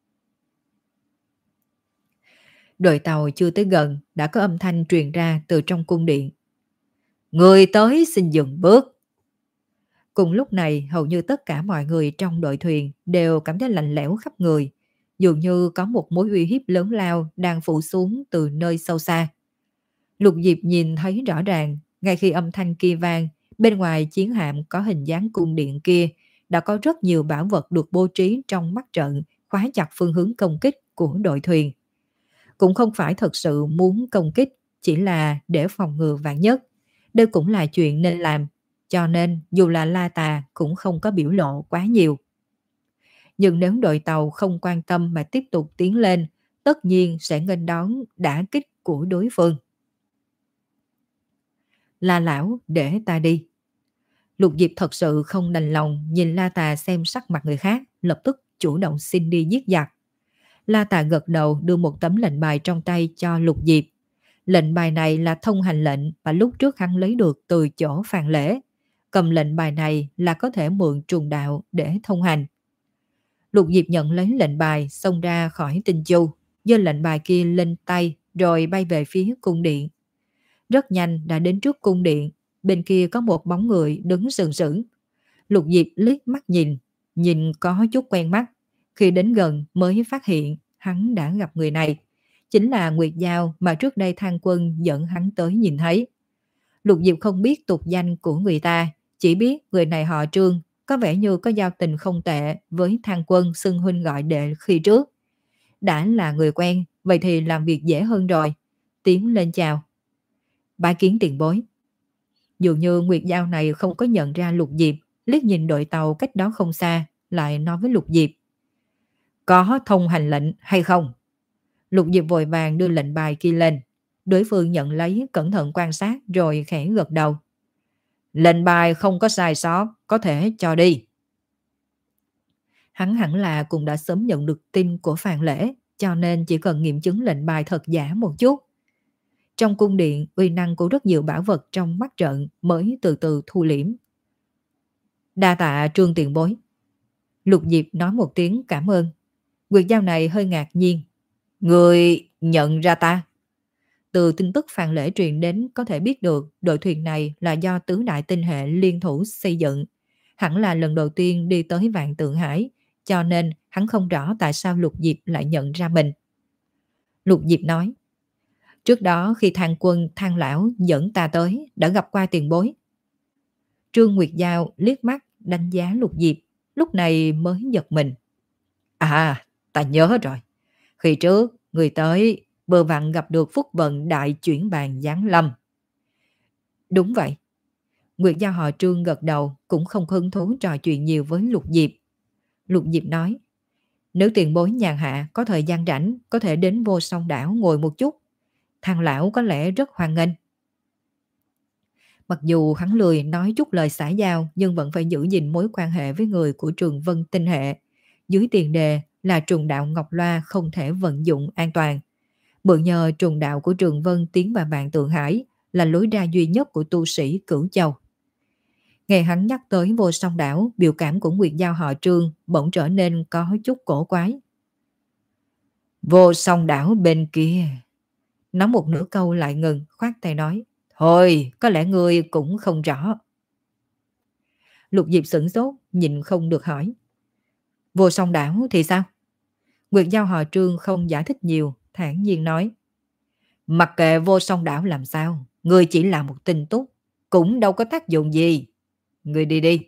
Đội tàu chưa tới gần đã có âm thanh truyền ra từ trong cung điện. Người tới xin dừng bước. Cùng lúc này hầu như tất cả mọi người trong đội thuyền đều cảm thấy lạnh lẽo khắp người, dường như có một mối uy hiếp lớn lao đang phủ xuống từ nơi sâu xa. Lục Diệp nhìn thấy rõ ràng, ngay khi âm thanh kia vang, bên ngoài chiến hạm có hình dáng cung điện kia đã có rất nhiều bảo vật được bố trí trong mắt trận, khóa chặt phương hướng công kích của đội thuyền. Cũng không phải thật sự muốn công kích, chỉ là để phòng ngừa vạn nhất. Đây cũng là chuyện nên làm, cho nên dù là La Tà cũng không có biểu lộ quá nhiều. Nhưng nếu đội tàu không quan tâm mà tiếp tục tiến lên, tất nhiên sẽ nghênh đón đả kích của đối phương. La lão, để ta đi. Lục Diệp thật sự không đành lòng nhìn La Tà xem sắc mặt người khác, lập tức chủ động xin đi giết giặc. La Tà gật đầu đưa một tấm lệnh bài trong tay cho Lục Diệp. Lệnh bài này là thông hành lệnh mà lúc trước hắn lấy được từ chỗ Phàn Lễ. Cầm lệnh bài này là có thể mượn trùng đạo để thông hành. Lục Diệp nhận lấy lệnh bài, xông ra khỏi Tinh Chu, giơ lệnh bài kia lên tay rồi bay về phía cung điện. Rất nhanh đã đến trước cung điện, bên kia có một bóng người đứng sừng sững. Lục Diệp liếc mắt nhìn, nhìn có chút quen mắt. Khi đến gần mới phát hiện hắn đã gặp người này. Chính là Nguyệt Giao mà trước đây Thang Quân dẫn hắn tới nhìn thấy. Lục Diệp không biết tục danh của người ta, chỉ biết người này họ Trương, có vẻ như có giao tình không tệ với Thang Quân xưng huynh gọi đệ khi trước. Đã là người quen, vậy thì làm việc dễ hơn rồi. Tiến lên chào. Bái kiến tiền bối. Dường như Nguyệt Giao này không có nhận ra Lục Diệp, liếc nhìn đội tàu cách đó không xa, lại nói với Lục Diệp. Có thông hành lệnh hay không? Lục Diệp vội vàng đưa lệnh bài kia lên. Đối phương nhận lấy, cẩn thận quan sát rồi khẽ gật đầu. Lệnh bài không có sai sót, có thể cho đi. Hắn hẳn là cũng đã sớm nhận được tin của Phàn Lễ, cho nên chỉ cần nghiệm chứng lệnh bài thật giả một chút. Trong cung điện, uy năng của rất nhiều bảo vật trong mắt trận mới từ từ thu liễm. Đa tạ Trương tiền bối. Lục Diệp nói một tiếng cảm ơn. Nguyệt Giao này hơi ngạc nhiên. Người nhận ra ta? Từ tin tức Phàn Lễ truyền đến có thể biết được đội thuyền này là do tứ đại tinh hệ liên thủ xây dựng. Hẳn là lần đầu tiên đi tới Vạn Tượng Hải, cho nên hắn không rõ tại sao Lục Diệp lại nhận ra mình. Lục Diệp nói, trước đó khi Thang Quân, Thang Lão dẫn ta tới, đã gặp qua tiền bối. Trương Nguyệt Giao liếc mắt đánh giá Lục Diệp, lúc này mới giật mình. À, ta nhớ rồi. Khi trước, người tới vừa vặn gặp được phúc vận đại chuyển bàn giáng lâm. Đúng vậy. Nguyệt Giao họ Trương gật đầu, cũng không hứng thú trò chuyện nhiều với Lục Diệp. Lục Diệp nói, nếu tiền bối nhàn hạ có thời gian rảnh, có thể đến Vô Song Đảo ngồi một chút. Thằng lão có lẽ rất hoan nghênh. Mặc dù hắn lười nói chút lời xã giao, nhưng vẫn phải giữ gìn mối quan hệ với người của Trường Vân tinh hệ. Dưới tiền đề là trùng đạo Ngọc Loa không thể vận dụng an toàn. Mượn nhờ trùng đạo của Trường Vân tiến vào Vạn Tượng Hải là lối ra duy nhất của tu sĩ Cửu Châu. Nghe hắn nhắc tới Vô Song Đảo, biểu cảm của Nguyệt Giao họ Trương bỗng trở nên có chút cổ quái. Vô Song Đảo bên kia. Nói một nửa câu lại ngừng, khoát tay nói. Thôi, có lẽ ngươi cũng không rõ. Lục Diệp sửng sốt, nhìn không được hỏi. Vô Song Đảo thì sao? Nguyệt Giao họ Trương không giải thích nhiều, thản nhiên nói. Mặc kệ Vô Song Đảo làm sao, ngươi chỉ là một tinh túc, cũng đâu có tác dụng gì. Ngươi đi đi.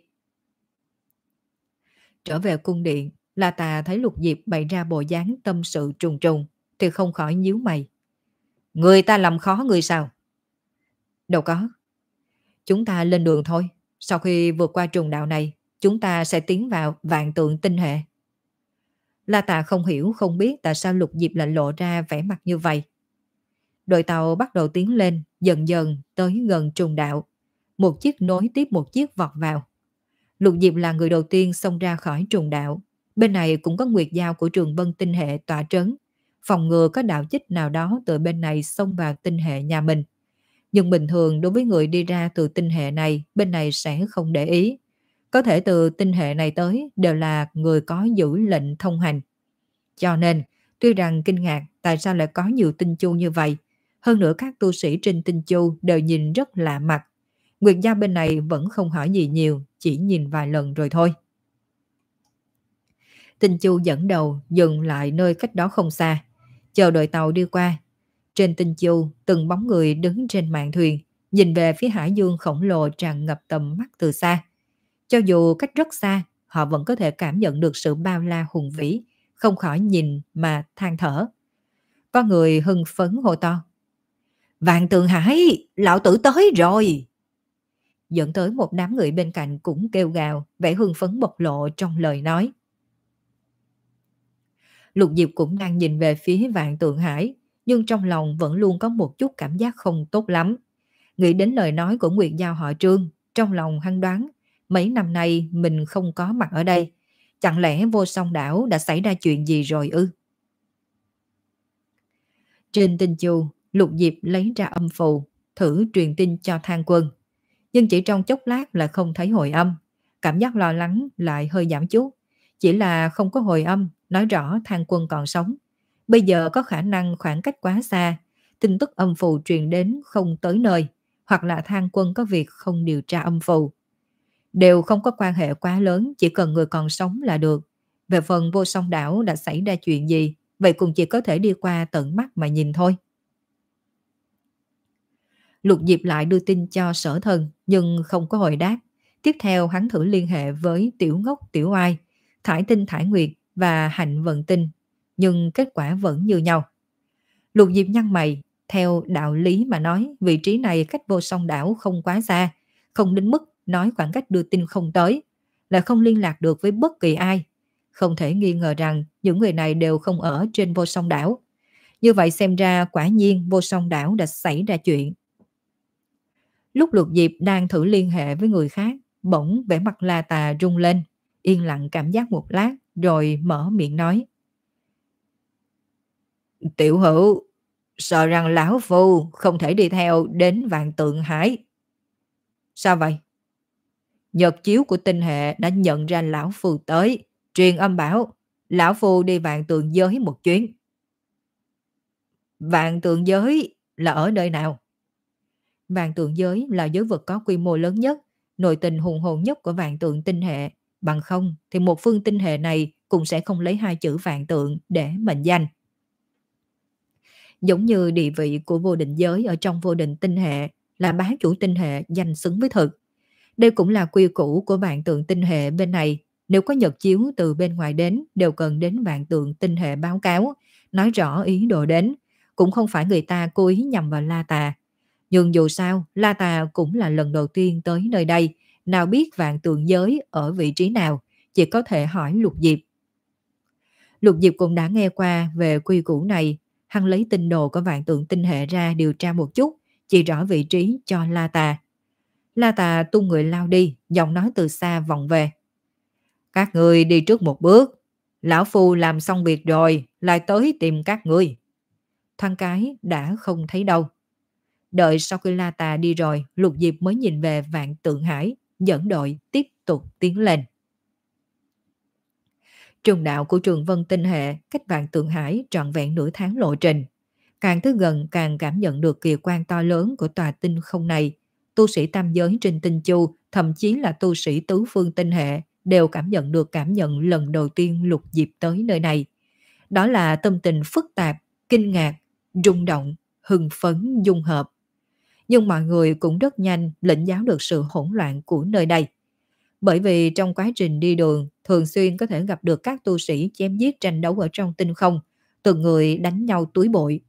Trở về cung điện, La Tà thấy Lục Diệp bày ra bộ dáng tâm sự trùng trùng, thì không khỏi nhíu mày. Người ta làm khó người sao? Đâu có. Chúng ta lên đường thôi. Sau khi vượt qua trùng đạo này, chúng ta sẽ tiến vào Vạn Tượng tinh hệ. La Tà không hiểu không biết tại sao Lục Diệp lại lộ ra vẻ mặt như vậy. Đội tàu bắt đầu tiến lên, dần dần tới gần trùng đạo. Một chiếc nối tiếp một chiếc vọt vào. Lục Diệp là người đầu tiên xông ra khỏi trùng đạo. Bên này cũng có nguyệt giao của trường Vân tinh hệ tọa trấn, phòng ngừa có đạo chích nào đó từ bên này xông vào tinh hệ nhà mình. Nhưng bình thường đối với người đi ra từ tinh hệ này, bên này sẽ không để ý. Có thể từ tinh hệ này tới đều là người có giữ lệnh thông hành. Cho nên, tuy rằng kinh ngạc tại sao lại có nhiều tinh chu như vậy, hơn nữa các tu sĩ trên tinh chu đều nhìn rất lạ mặt. Nguyệt Giao bên này vẫn không hỏi gì nhiều, chỉ nhìn vài lần rồi thôi. Tinh chu dẫn đầu dừng lại nơi cách đó không xa, chờ đợi tàu đi qua. Trên tinh chu, từng bóng người đứng trên mạn thuyền, nhìn về phía hải dương khổng lồ tràn ngập tầm mắt từ xa. Cho dù cách rất xa, họ vẫn có thể cảm nhận được sự bao la hùng vĩ, không khỏi nhìn mà than thở. Có người hưng phấn hô to: Vạn Tượng Hải, lão tử tới rồi! Dẫn tới một đám người bên cạnh cũng kêu gào, vẻ hưng phấn bộc lộ trong lời nói. Lục Diệp cũng đang nhìn về phía Vạn Tượng Hải, nhưng trong lòng vẫn luôn có một chút cảm giác không tốt lắm. Nghĩ đến lời nói của Nguyệt Giao họ Trương, trong lòng hắn đoán mấy năm nay mình không có mặt ở đây. Chẳng lẽ Vô Song Đảo đã xảy ra chuyện gì rồi ư? Trên tinh chu, Lục Diệp lấy ra âm phù, thử truyền tin cho Thang Quân. Nhưng chỉ trong chốc lát là không thấy hồi âm. Cảm giác lo lắng lại hơi giảm chút. Chỉ là không có hồi âm, nói rõ Thang Quân còn sống. Bây giờ có khả năng khoảng cách quá xa, tin tức âm phù truyền đến không tới nơi, hoặc là Thang Quân có việc không điều tra âm phù. Đều không có quan hệ quá lớn, chỉ cần người còn sống là được. Về phần Vô Song Đảo đã xảy ra chuyện gì, vậy cũng chỉ có thể đi qua tận mắt mà nhìn thôi. Lục Diệp lại đưa tin cho Sở Thân, nhưng không có hồi đáp. Tiếp theo hắn thử liên hệ với Tiểu Ngốc, Tiểu Oai, Thải Tinh, Thải Nguyệt và Hạnh Vận Tinh, nhưng kết quả vẫn như nhau. Lục Diệp nhăn mày, theo đạo lý mà nói, vị trí này cách Vô Song Đảo không quá xa, không đến mức nói khoảng cách đưa tin không tới, là không liên lạc được với bất kỳ ai. Không thể nghi ngờ rằng những người này đều không ở trên Vô Song Đảo. Như vậy xem ra quả nhiên Vô Song Đảo đã xảy ra chuyện. Lúc Lục Diệp đang thử liên hệ với người khác, bỗng vẻ mặt La Tà rung lên, yên lặng cảm giác một lát rồi mở miệng nói: Tiểu Hữu, sợ rằng lão phu không thể đi theo đến Vạn Tượng Hải. Sao vậy? Nhật chiếu của tinh hệ đã nhận ra lão phu tới, truyền âm bảo lão phu đi Vạn Tượng giới một chuyến. Vạn Tượng giới là ở nơi nào? Vạn Tượng giới là giới vực có quy mô lớn nhất, nội tình hùng hồn nhất của Vạn Tượng tinh hệ. Bằng không thì một phương tinh hệ này cũng sẽ không lấy hai chữ Vạn Tượng để mệnh danh. Giống như địa vị của vô định giới ở trong vô định tinh hệ là bá chủ tinh hệ danh xứng với thực. Đây cũng là quy củ của Vạn Tượng tinh hệ bên này. Nếu có nhật chiếu từ bên ngoài đến, đều cần đến Vạn Tượng tinh hệ báo cáo, nói rõ ý đồ đến. Cũng không phải người ta cố ý nhằm vào La Tà. Nhưng dù sao, La Tà cũng là lần đầu tiên tới nơi đây, nào biết Vạn Tượng giới ở vị trí nào, chỉ có thể hỏi Lục Diệp. Lục Diệp cũng đã nghe qua về quy củ này, hắn lấy tinh đồ của Vạn Tượng tinh hệ ra điều tra một chút, chỉ rõ vị trí cho La Tà. La Tà tung người lao đi, giọng nói từ xa vọng về: Các người đi trước một bước, lão phu làm xong việc rồi, lại tới tìm các người. Thoáng cái đã không thấy đâu. Đợi sau khi La Tà đi rồi, Lục Diệp mới nhìn về Vạn Tượng Hải, dẫn đội tiếp tục tiến lên. Trường đạo của trường Vân tinh hệ cách Vạn Tượng Hải trọn vẹn nửa tháng lộ trình. Càng tới gần càng cảm nhận được kỳ quan to lớn của tòa tinh không này. Tu sĩ tam giới trên tinh chu, thậm chí là tu sĩ tứ phương tinh hệ, đều cảm nhận được cảm nhận lần đầu tiên Lục Diệp tới nơi này. Đó là tâm tình phức tạp, kinh ngạc, rung động, hưng phấn, dung hợp. Nhưng mọi người cũng rất nhanh lĩnh giáo được sự hỗn loạn của nơi đây. Bởi vì trong quá trình đi đường, thường xuyên có thể gặp được các tu sĩ chém giết tranh đấu ở trong tinh không, từng người đánh nhau túi bụi.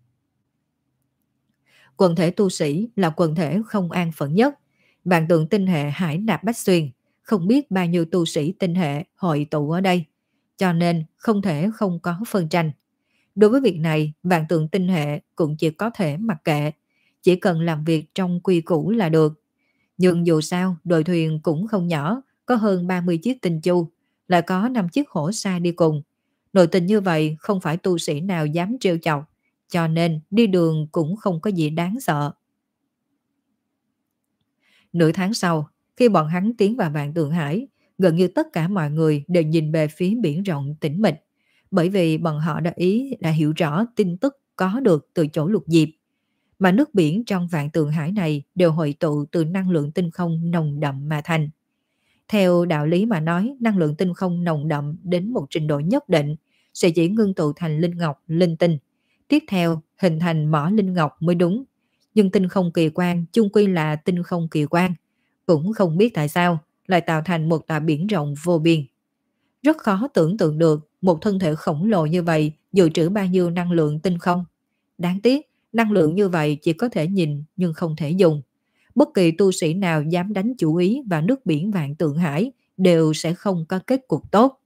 Quần thể tu sĩ là quần thể không an phận nhất. Vạn Tượng tinh hệ hải nạp bách xuyên, không biết bao nhiêu tu sĩ tinh hệ hội tụ ở đây, cho nên không thể không có phân tranh. Đối với việc này, Vạn Tượng tinh hệ cũng chỉ có thể mặc kệ, chỉ cần làm việc trong quy củ là được. Nhưng dù sao, đội thuyền cũng không nhỏ, có hơn ba mươi chiếc tinh chu, lại có năm chiếc hổ xa đi cùng. Nội tình như vậy không phải tu sĩ nào dám trêu chọc, cho nên đi đường cũng không có gì đáng sợ. Nửa tháng sau, khi bọn hắn tiến vào Vạn Tượng Hải, gần như tất cả mọi người đều nhìn về phía biển rộng tĩnh mịch, bởi vì bọn họ đã ý đã hiểu rõ tin tức có được từ chỗ Lục Diệp. Mà nước biển trong Vạn Tượng Hải này đều hội tụ từ năng lượng tinh không nồng đậm mà thành. Theo đạo lý mà nói, năng lượng tinh không nồng đậm đến một trình độ nhất định sẽ chỉ ngưng tụ thành linh ngọc, linh tinh. Tiếp theo, hình thành mỏ linh ngọc mới đúng. Nhưng tinh không kỳ quan chung quy là tinh không kỳ quan. Cũng không biết tại sao lại tạo thành một tòa biển rộng vô biên. Rất khó tưởng tượng được một thân thể khổng lồ như vậy dự trữ bao nhiêu năng lượng tinh không. Đáng tiếc, năng lượng như vậy chỉ có thể nhìn nhưng không thể dùng. Bất kỳ tu sĩ nào dám đánh chủ ý vào nước biển Vạn Tượng Hải đều sẽ không có kết cục tốt.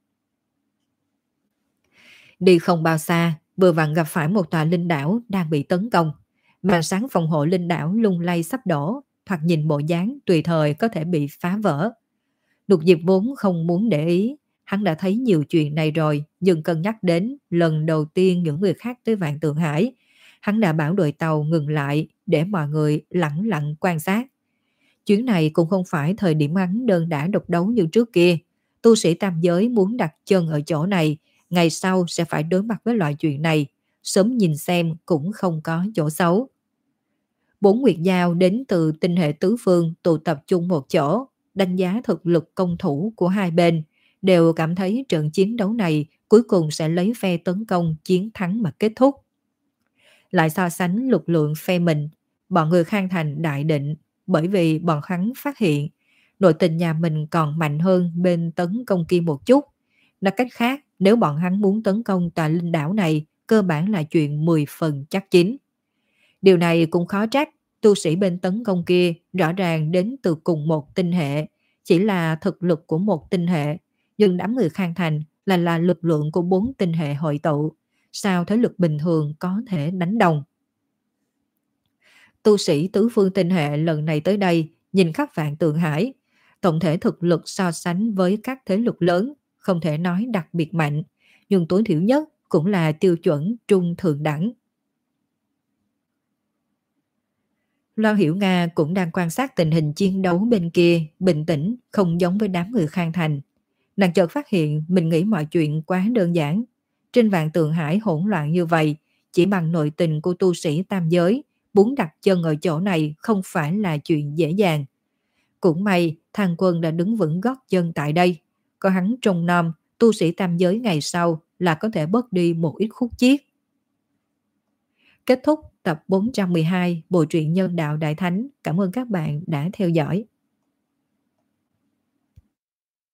Đi không bao xa, vừa vặn gặp phải một tòa linh đảo đang bị tấn công. Màn sáng phòng hộ linh đảo lung lay sắp đổ, thoạt nhìn bộ dáng tùy thời có thể bị phá vỡ. Lục Diệp vốn không muốn để ý, hắn đã thấy nhiều chuyện này rồi, nhưng cân nhắc đến lần đầu tiên những người khác tới Vạn Tượng Hải, hắn đã bảo đội tàu ngừng lại để mọi người lặng lặng quan sát. Chuyến này cũng không phải thời điểm hắn đơn đả độc đấu như trước kia. Tu sĩ tam giới muốn đặt chân ở chỗ này, ngày sau sẽ phải đối mặt với loại chuyện này, sớm nhìn xem cũng không có chỗ xấu. Bốn nguyệt giao đến từ tinh hệ tứ phương tụ tập chung một chỗ, đánh giá thực lực công thủ của hai bên, đều cảm thấy trận chiến đấu này cuối cùng sẽ lấy phe tấn công chiến thắng mà kết thúc. Lại so sánh lực lượng phe mình, bọn người Khang Thành đại định, bởi vì bọn hắn phát hiện nội tình nhà mình còn mạnh hơn bên tấn công kia một chút. Nói cách khác, nếu bọn hắn muốn tấn công tòa linh đảo này, cơ bản là chuyện mười phần chắc chín. Điều này cũng khó trách, tu sĩ bên tấn công kia rõ ràng đến từ cùng một tinh hệ, chỉ là thực lực của một tinh hệ, nhưng đám người Khang Thành là là lực lượng của bốn tinh hệ hội tụ. Sao thế lực bình thường có thể đánh đồng? Tu sĩ tứ phương tinh hệ lần này tới đây nhìn khắp Vạn Tượng Hải, tổng thể thực lực so sánh với các thế lực lớn không thể nói đặc biệt mạnh, nhưng tối thiểu nhất cũng là tiêu chuẩn trung thượng đẳng. Loan Hiểu Nga cũng đang quan sát tình hình chiến đấu bên kia, bình tĩnh, không giống với đám người Khang Thành. Nàng chợt phát hiện mình nghĩ mọi chuyện quá đơn giản. Trên Vạn Tượng Hải hỗn loạn như vậy, chỉ bằng nội tình của tu sĩ tam giới, muốn đặt chân ở chỗ này không phải là chuyện dễ dàng. Cũng may, Thang Quân đã đứng vững gót chân tại đây. Có hắn trông nom, tu sĩ tam giới ngày sau là có thể bớt đi một ít khúc chiết. Kết thúc tập bốn trăm mười hai Bộ truyện Nhân Đạo Đại Thánh. Cảm ơn các bạn đã theo dõi.